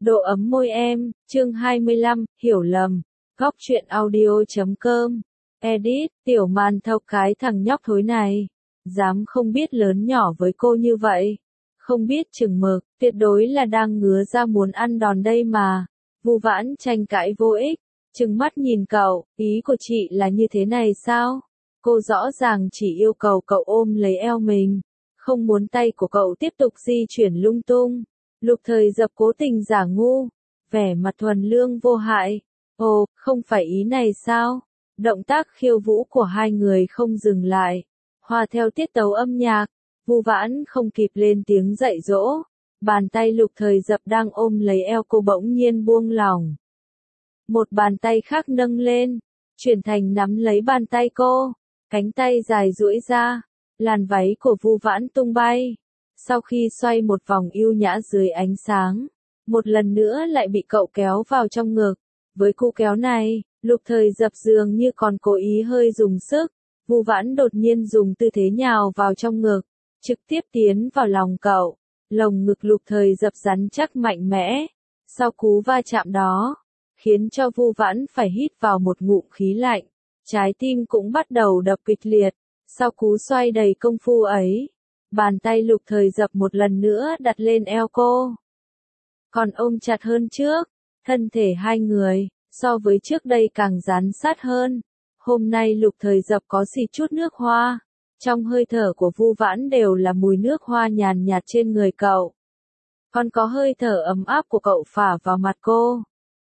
Độ ấm môi em, chương 25, hiểu lầm. Góc truyện audio.com. Edit, tiểu màn thâu cái thằng nhóc thối này. Dám không biết lớn nhỏ với cô như vậy. Không biết chừng mực, tuyệt đối là đang ngứa ra muốn ăn đòn đây mà. Vu Vãn tranh cãi vô ích. Trừng mắt nhìn cậu, ý của chị là như thế này sao? Cô rõ ràng chỉ yêu cầu cậu ôm lấy eo mình. Không muốn tay của cậu tiếp tục di chuyển lung tung. Lục Thời Dập cố tình giả ngu, vẻ mặt thuần lương vô hại. Ồ, không phải ý này sao? Động tác khiêu vũ của hai người không dừng lại, hòa theo tiết tấu âm nhạc. Vu Vãn không kịp lên tiếng dạy dỗ, bàn tay Lục Thời Dập đang ôm lấy eo cô bỗng nhiên buông lỏng. Một bàn tay khác nâng lên, chuyển thành nắm lấy bàn tay cô, cánh tay dài duỗi ra, làn váy của Vu Vãn tung bay. Sau khi xoay một vòng yêu nhã dưới ánh sáng, một lần nữa lại bị cậu kéo vào trong ngực. Với cú kéo này, Lục Thời Dập dường như còn cố ý hơi dùng sức. Vu Vãn đột nhiên dùng tư thế nhào vào trong ngực, trực tiếp tiến vào lòng cậu. Lồng ngực Lục Thời Dập rắn chắc mạnh mẽ. Sau cú va chạm đó, khiến cho Vu Vãn phải hít vào một ngụm khí lạnh. Trái tim cũng bắt đầu đập kịch liệt. Sau cú xoay đầy công phu ấy, bàn tay Lục Thời Dập một lần nữa đặt lên eo cô. Còn ôm chặt hơn trước, thân thể hai người, so với trước đây càng dán sát hơn. Hôm nay Lục Thời Dập có xịt chút nước hoa. Trong hơi thở của Vu Vãn đều là mùi nước hoa nhàn nhạt trên người cậu. Còn có hơi thở ấm áp của cậu phả vào mặt cô.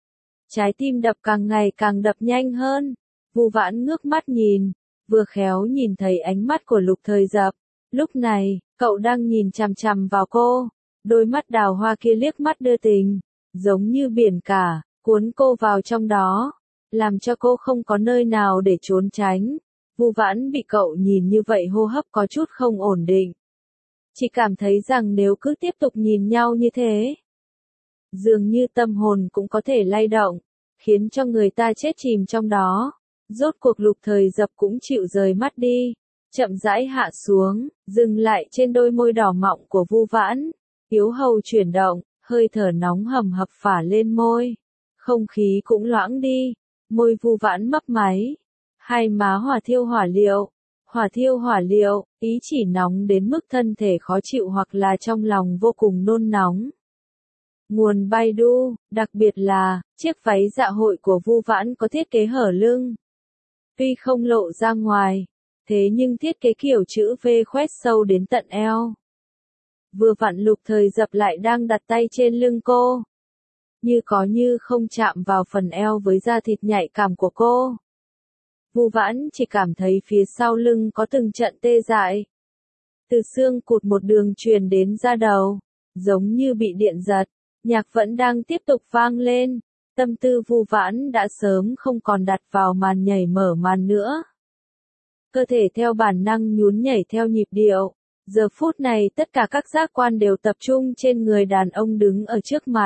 Trái tim đập càng ngày càng đập nhanh hơn. Vu Vãn ngước mắt nhìn, vừa khéo nhìn thấy ánh mắt của Lục Thời Dập. Lúc này, cậu đang nhìn chằm chằm vào cô, đôi mắt đào hoa kia liếc mắt đưa tình, giống như biển cả, cuốn cô vào trong đó, làm cho cô không có nơi nào để trốn tránh. Vu Vãn bị cậu nhìn như vậy hô hấp có chút không ổn định. Chỉ cảm thấy rằng nếu cứ tiếp tục nhìn nhau như thế, dường như tâm hồn cũng có thể lay động, khiến cho người ta chết chìm trong đó. Rốt cuộc Lục Thời Dập cũng chịu rời mắt đi, chậm rãi hạ xuống, dừng lại trên đôi môi đỏ mọng của Vu Vãn. Yếu hầu chuyển động, hơi thở nóng hầm hập phả lên môi. Không khí cũng loãng đi, môi Vu Vãn mấp máy. Hai má hỏa thiêu hỏa liệu, ý chỉ nóng đến mức thân thể khó chịu hoặc là trong lòng vô cùng nôn nóng. Nguồn Baidu, đặc biệt là, chiếc váy dạ hội của Vu Vãn có thiết kế hở lưng. Tuy không lộ ra ngoài, thế nhưng thiết kế kiểu chữ V khoét sâu đến tận eo. Vừa vặn Lục Thời Dập lại đang đặt tay trên lưng cô. Như có như không chạm vào phần eo với da thịt nhạy cảm của cô. Vu Vãn chỉ cảm thấy phía sau lưng có từng trận tê dại. Từ xương cụt một đường truyền đến da đầu, giống như bị điện giật. Nhạc vẫn đang tiếp tục vang lên. Tâm tư Vu Vãn đã sớm không còn đặt vào màn nhảy mở màn nữa. Cơ thể theo bản năng nhún nhảy theo nhịp điệu. Giờ phút này tất cả các giác quan đều tập trung trên người đàn ông đứng ở trước mặt.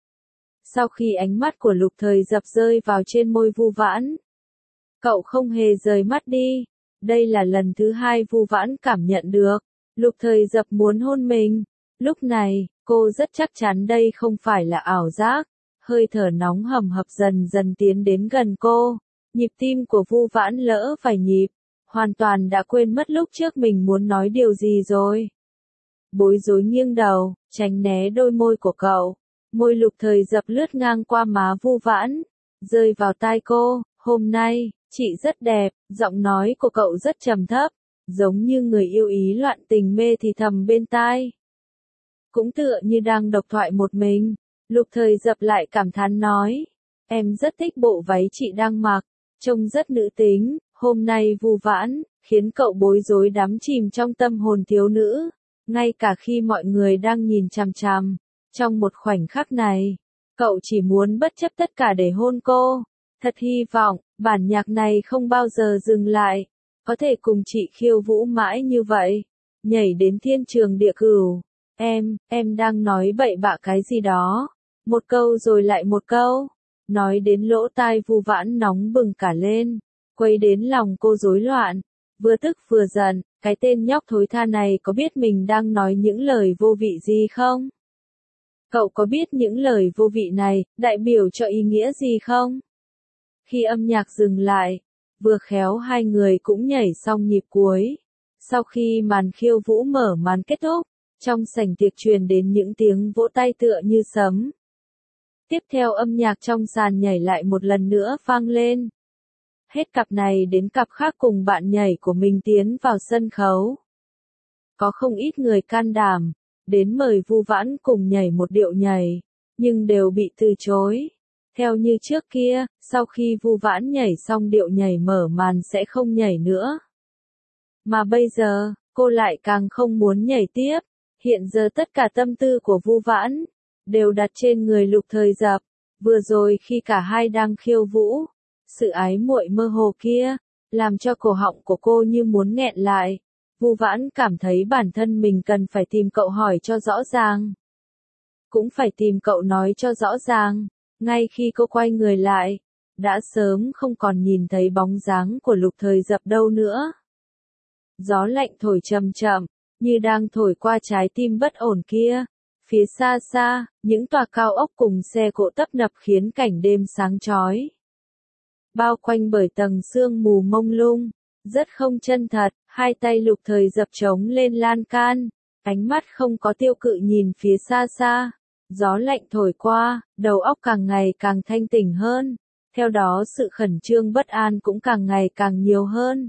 Sau khi ánh mắt của Lục Thời Dập rơi vào trên môi Vu Vãn, cậu không hề rời mắt đi. Đây là lần thứ hai Vu Vãn cảm nhận được Lục Thời Dập muốn hôn mình. Lúc này, cô rất chắc chắn đây không phải là ảo giác. Hơi thở nóng hầm hập dần dần tiến đến gần cô. Nhịp tim của Vu Vãn lỡ vài nhịp, hoàn toàn đã quên mất lúc trước mình muốn nói điều gì rồi. Bối rối nghiêng đầu, tránh né đôi môi của cậu. Môi Lục Thời Dập lướt ngang qua má Vu Vãn, rơi vào tai cô. Hôm nay, chị rất đẹp. Giọng nói của cậu rất trầm thấp, giống như người yêu ý loạn tình mê thì thầm bên tai. Cũng tựa như đang độc thoại một mình. Lục Thời Dập lại cảm thán nói, em rất thích bộ váy chị đang mặc, trông rất nữ tính. Hôm nay Vu Vãn khiến cậu bối rối đắm chìm trong tâm hồn thiếu nữ, ngay cả khi mọi người đang nhìn chằm chằm. Trong một khoảnh khắc này, cậu chỉ muốn bất chấp tất cả để hôn cô. Thật hy vọng bản nhạc này không bao giờ dừng lại, có thể cùng chị khiêu vũ mãi như vậy, nhảy đến thiên trường địa cửu. Em đang nói bậy bạ cái gì đó. Một câu rồi lại một câu, nói đến lỗ tai Vu Vãn nóng bừng cả lên, quấy đến lòng cô rối loạn, vừa tức vừa giận. Cái tên nhóc thối tha này có biết mình đang nói những lời vô vị gì không? Cậu có biết những lời vô vị này đại biểu cho ý nghĩa gì không? Khi âm nhạc dừng lại, vừa khéo hai người cũng nhảy xong nhịp cuối. Sau khi màn khiêu vũ mở màn kết thúc, trong sảnh tiệc truyền đến những tiếng vỗ tay tựa như sấm. Tiếp theo âm nhạc trong sàn nhảy lại một lần nữa vang lên. Hết cặp này đến cặp khác cùng bạn nhảy của mình tiến vào sân khấu. Có không ít người can đảm, đến mời Vu Vãn cùng nhảy một điệu nhảy, nhưng đều bị từ chối. Theo như trước kia, sau khi Vu Vãn nhảy xong điệu nhảy mở màn sẽ không nhảy nữa. Mà bây giờ, cô lại càng không muốn nhảy tiếp. Hiện giờ tất cả tâm tư của Vu Vãn đều đặt trên người Lục Thời Dập. Vừa rồi khi cả hai đang khiêu vũ, sự ái muội mơ hồ kia làm cho cổ họng của cô như muốn nghẹn lại. Vu Vãn cảm thấy bản thân mình cần phải tìm cậu hỏi cho rõ ràng. Cũng phải tìm cậu nói cho rõ ràng. Ngay khi cô quay người lại, đã sớm không còn nhìn thấy bóng dáng của Lục Thời Dập đâu nữa. Gió lạnh thổi chậm chậm, như đang thổi qua trái tim bất ổn kia. Phía xa xa, những tòa cao ốc cùng xe cộ tấp nập khiến cảnh đêm sáng chói. Bao quanh bởi tầng sương mù mông lung, rất không chân thật, hai tay Lục Thời Dập trống lên lan can, ánh mắt không có tiêu cự nhìn phía xa xa. Gió lạnh thổi qua, đầu óc càng ngày càng thanh tỉnh hơn, theo đó sự khẩn trương bất an cũng càng ngày càng nhiều hơn.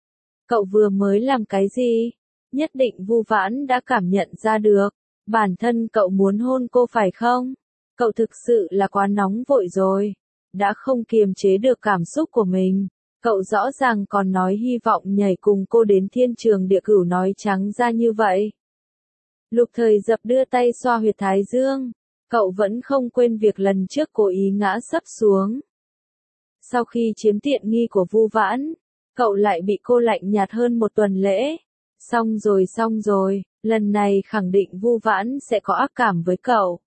Cậu vừa mới làm cái gì? Nhất định Vu Vãn đã cảm nhận ra được. Bản thân cậu muốn hôn cô phải không? Cậu thực sự là quá nóng vội rồi. Đã không kiềm chế được cảm xúc của mình. Cậu rõ ràng còn nói hy vọng nhảy cùng cô đến thiên trường địa cửu nói trắng ra như vậy. Lục Thời Dập đưa tay xoa huyệt thái dương. Cậu vẫn không quên việc lần trước cố ý ngã sấp xuống. Sau khi chiếm tiện nghi của Vu Vãn, cậu lại bị cô lạnh nhạt hơn một tuần lễ. Xong rồi, lần này khẳng định Vu Vãn sẽ có ác cảm với cậu.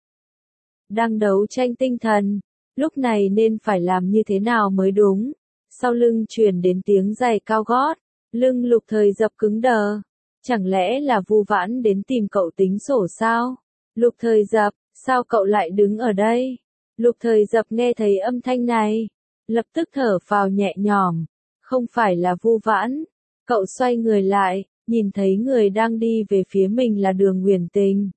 Đang đấu tranh tinh thần, lúc này nên phải làm như thế nào mới đúng. Sau lưng truyền đến tiếng giày cao gót, lưng Lục Thời Dập cứng đờ. Chẳng lẽ là Vu Vãn đến tìm cậu tính sổ sao? Lục Thời Dập, sao cậu lại đứng ở đây? Lục Thời Dập nghe thấy âm thanh này, lập tức thở phào nhẹ nhõm. Không phải là Vu Vãn. Cậu xoay người lại, nhìn thấy người đang đi về phía mình là Đường Uyển Tình.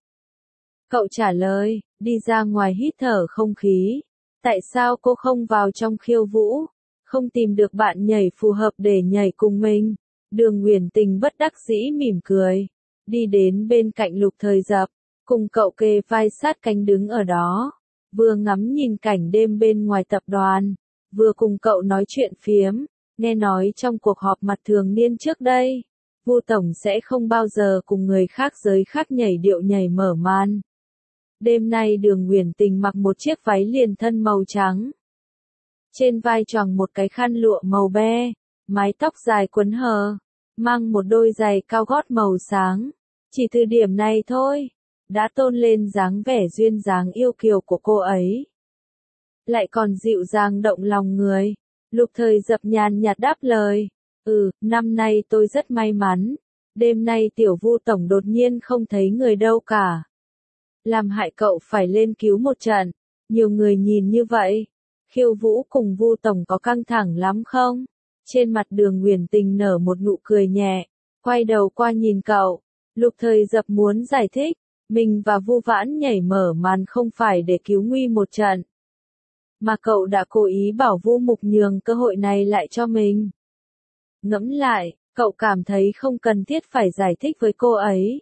Cậu trả lời, đi ra ngoài hít thở không khí. Tại sao cô không vào trong khiêu vũ? Không tìm được bạn nhảy phù hợp để nhảy cùng mình? Đường Uyển Tình bất đắc dĩ mỉm cười, đi đến bên cạnh Lục Thời Dập, cùng cậu kề vai sát cánh đứng ở đó, vừa ngắm nhìn cảnh đêm bên ngoài tập đoàn, vừa cùng cậu nói chuyện phiếm. Nghe nói trong cuộc họp mặt thường niên trước đây, Vu Tổng sẽ không bao giờ cùng người khác giới khác nhảy điệu nhảy mở màn. Đêm nay Đường Uyển Tình mặc một chiếc váy liền thân màu trắng. Trên vai choàng một cái khăn lụa màu be, mái tóc dài quấn hờ, mang một đôi giày cao gót màu sáng. Chỉ từ điểm này thôi, đã tôn lên dáng vẻ duyên dáng yêu kiều của cô ấy. Lại còn dịu dàng động lòng người. Lục Thời Dập nhàn nhạt đáp lời, năm nay tôi rất may mắn, đêm nay tiểu Vu Tổng đột nhiên không thấy người đâu cả. Làm hại cậu phải lên cứu một trận, nhiều người nhìn như vậy. Khiêu vũ cùng Vu Tổng có căng thẳng lắm không? Trên mặt Đường Uyển Tình nở một nụ cười nhẹ, quay đầu qua nhìn cậu. Lục Thời Dập muốn giải thích, mình và Vu Vãn nhảy mở màn không phải để cứu nguy một trận, mà cậu đã cố ý bảo Vu Mục nhường cơ hội này lại cho mình. Ngẫm lại, cậu cảm thấy không cần thiết phải giải thích với cô ấy.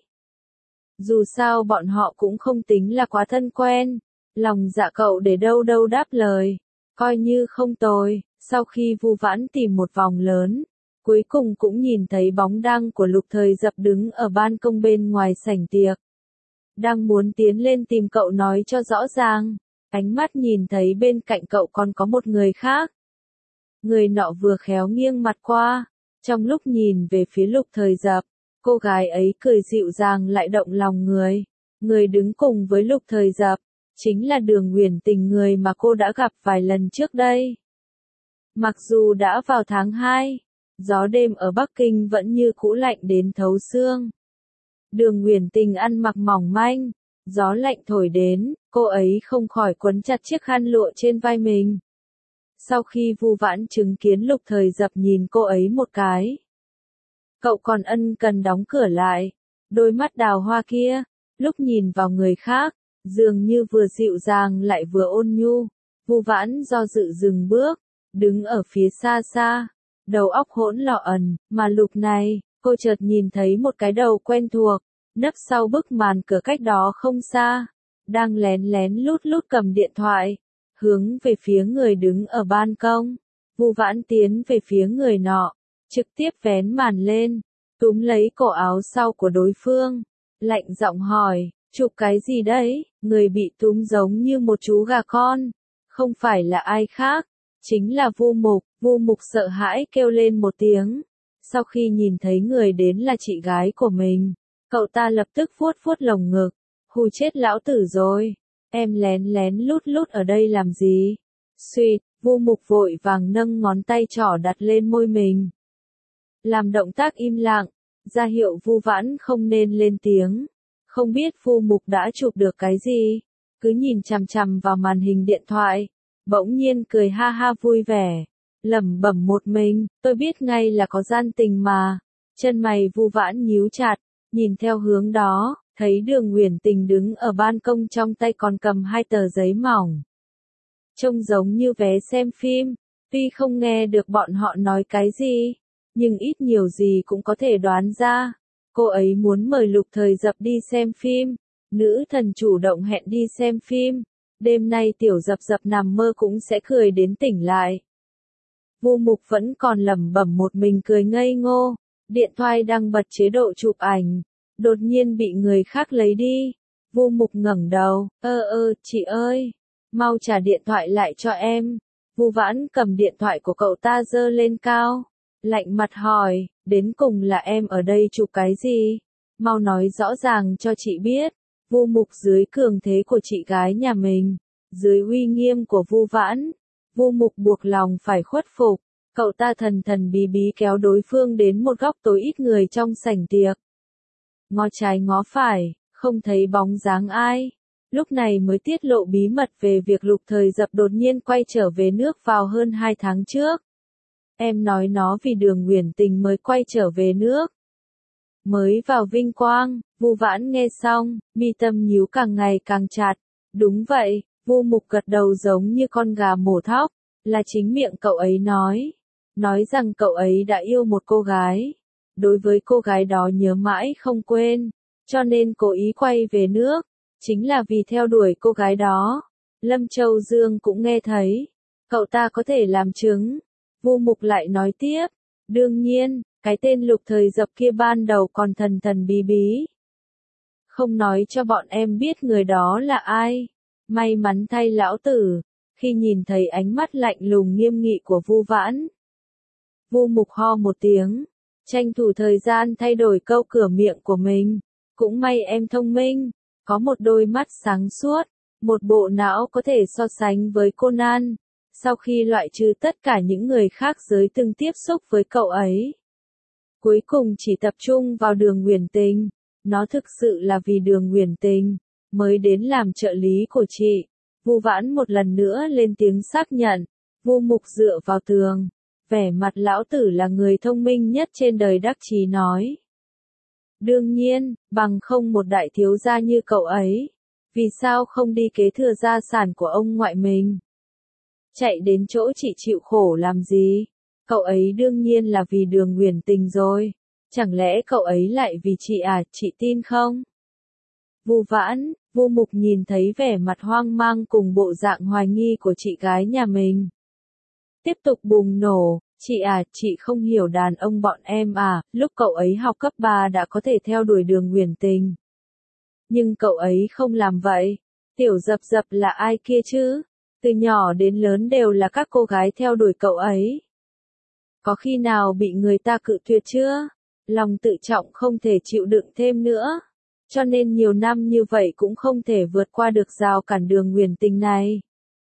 Dù sao bọn họ cũng không tính là quá thân quen. Lòng dạ cậu để đâu đâu đáp lời, coi như không tồi. Sau khi Vu Vãn tìm một vòng lớn, cuối cùng cũng nhìn thấy bóng dáng của Lục Thời Dập đứng ở ban công bên ngoài sảnh tiệc. Đang muốn tiến lên tìm cậu nói cho rõ ràng, ánh mắt nhìn thấy bên cạnh cậu còn có một người khác. Người nọ vừa khéo nghiêng mặt qua, trong lúc nhìn về phía Lục Thời Dập, cô gái ấy cười dịu dàng lại động lòng người. Người đứng cùng với Lục Thời Dập, chính là Đường Uyển Tình, người mà cô đã gặp vài lần trước đây. Mặc dù đã vào tháng 2, gió đêm ở Bắc Kinh vẫn như cũ lạnh đến thấu xương. Đường Uyển Tình ăn mặc mỏng manh, Gió lạnh thổi đến, cô ấy không khỏi quấn chặt chiếc khăn lụa trên vai mình. Sau khi Vu Vãn chứng kiến Lục Thời Dập nhìn cô ấy một cái. Cậu còn ân cần đóng cửa lại. Đôi mắt đào hoa kia, lúc nhìn vào người khác, dường như vừa dịu dàng lại vừa ôn nhu. Vu Vãn do dự dừng bước, đứng ở phía xa xa, đầu óc hỗn loạn, mà lúc này, cô chợt nhìn thấy một cái đầu quen thuộc, nấp sau bức màn cửa cách đó không xa, đang lén lén lút lút cầm điện thoại, hướng về phía người đứng ở ban công. Vu Vãn tiến về phía người nọ, trực tiếp vén màn lên, túm lấy cổ áo sau của đối phương, lạnh giọng hỏi, chụp cái gì đấy? Người bị túm giống như một chú gà con, không phải là ai khác, chính là Vu Mục. Vu Mục sợ hãi kêu lên một tiếng, sau khi nhìn thấy người đến là chị gái của mình, cậu ta lập tức vuốt vuốt lồng ngực, hù chết lão tử rồi, em lén lén lút lút ở đây làm gì? Suýt, Vu Mục vội vàng nâng ngón tay trỏ đặt lên môi mình, làm động tác im lặng, ra hiệu Vu Vãn không nên lên tiếng. Không biết Vu Mục đã chụp được cái gì, cứ nhìn chằm chằm vào màn hình điện thoại, bỗng nhiên cười ha ha vui vẻ, lẩm bẩm một mình, tôi biết ngay là có gian tình mà. Chân mày Vu Vãn nhíu chặt, nhìn theo hướng đó, thấy Đường Uyển Tình đứng ở ban công trong tay còn cầm 2 tờ giấy mỏng. Trông giống như vé xem phim, tuy không nghe được bọn họ nói cái gì, nhưng ít nhiều gì cũng có thể đoán ra. Cô ấy muốn mời Lục Thời Dập đi xem phim, nữ thần chủ động hẹn đi xem phim, đêm nay Tiểu Dập Dập nằm mơ cũng sẽ cười đến tỉnh lại. Vu Mục vẫn còn lẩm bẩm một mình cười ngây ngô, điện thoại đang bật chế độ chụp ảnh, đột nhiên bị người khác lấy đi. Vu Mục ngẩng đầu, chị ơi, mau trả điện thoại lại cho em. Vu Vãn cầm điện thoại của cậu ta giơ lên cao, lạnh mặt hỏi, đến cùng là em ở đây chụp cái gì? Mau nói rõ ràng cho chị biết. Vu Mục dưới cường thế của chị gái nhà mình, dưới uy nghiêm của Vu Vãn, Vu Mục buộc lòng phải khuất phục. Cậu ta thần thần bí bí kéo đối phương đến một góc tối ít người trong sảnh tiệc. Ngó trái ngó phải, không thấy bóng dáng ai. Lúc này mới tiết lộ bí mật về việc Lục Thời Dập đột nhiên quay trở về nước vào hơn 2 tháng trước. Em nói nó vì Đường Uyển Tình mới quay trở về nước. Mới vào vinh quang, Vu Vãn nghe xong, mi tâm nhíu càng ngày càng chặt. Đúng vậy, Vu Mục gật đầu giống như con gà mổ thóc, là chính miệng cậu ấy nói rằng cậu ấy đã yêu một cô gái. Đối với cô gái đó nhớ mãi không quên, cho nên cố ý quay về nước, chính là vì theo đuổi cô gái đó. Lâm Châu Dương cũng nghe thấy, cậu ta có thể làm chứng. Vu Mục lại nói tiếp, đương nhiên, cái tên Lục Thời Dập kia ban đầu còn thần thần bí bí, không nói cho bọn em biết người đó là ai. May mắn thay lão tử, khi nhìn thấy ánh mắt lạnh lùng nghiêm nghị của Vu Vãn, Vu Mục ho một tiếng, tranh thủ thời gian thay đổi câu cửa miệng của mình. Cũng may em thông minh, có một đôi mắt sáng suốt, một bộ não có thể so sánh với Conan. Sau khi loại trừ tất cả những người khác giới từng tiếp xúc với cậu ấy, cuối cùng chỉ tập trung vào Đường Uyển Tình. Nó thực sự là vì Đường Uyển Tình mới đến làm trợ lý của chị. Vu Vãn một lần nữa lên tiếng xác nhận. Vu Mục dựa vào tường, vẻ mặt lão tử là người thông minh nhất trên đời đắc chí nói. Đương nhiên, bằng không một đại thiếu gia như cậu ấy, vì sao không đi kế thừa gia sản của ông ngoại mình? Chạy đến chỗ chị chịu khổ làm gì? Cậu ấy đương nhiên là vì Đường Uyển Tình rồi. Chẳng lẽ cậu ấy lại vì chị à, chị tin không? Vu Vãn, Vu Mục nhìn thấy vẻ mặt hoang mang cùng bộ dạng hoài nghi của chị gái nhà mình, tiếp tục bùng nổ, chị à, chị không hiểu đàn ông bọn em à, lúc cậu ấy học cấp 3 đã có thể theo đuổi Đường Uyển Tình. Nhưng cậu ấy không làm vậy. Tiểu Dập Dập là ai kia chứ? Từ nhỏ đến lớn đều là các cô gái theo đuổi cậu ấy. Có khi nào bị người ta cự tuyệt chưa? Lòng tự trọng không thể chịu đựng thêm nữa. Cho nên nhiều năm như vậy cũng không thể vượt qua được rào cản Đường Uyển Tình này.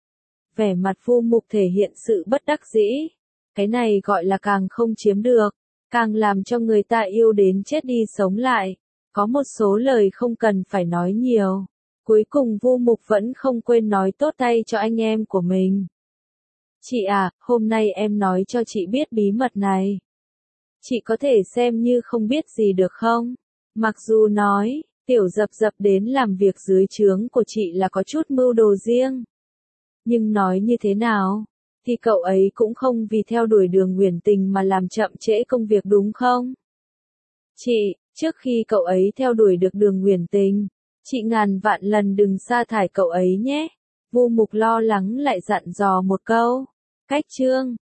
Vẻ mặt Vu Mục thể hiện sự bất đắc dĩ. Cái này gọi là càng không chiếm được, càng làm cho người ta yêu đến chết đi sống lại. Có một số lời không cần phải nói nhiều. Cuối cùng Vu Mục vẫn không quên nói tốt tay cho anh em của mình. Chị à, hôm nay em nói cho chị biết bí mật này. Chị có thể xem như không biết gì được không? Mặc dù nói, Tiểu Dập Dập đến làm việc dưới trướng của chị là có chút mưu đồ riêng. Nhưng nói như thế nào, thì cậu ấy cũng không vì theo đuổi Đường Uyển Tình mà làm chậm trễ công việc đúng không? Chị, trước khi cậu ấy theo đuổi được Đường Uyển Tình, chị ngàn vạn lần đừng sa thải cậu ấy nhé. Vu Mục lo lắng lại dặn dò một câu. Cách chương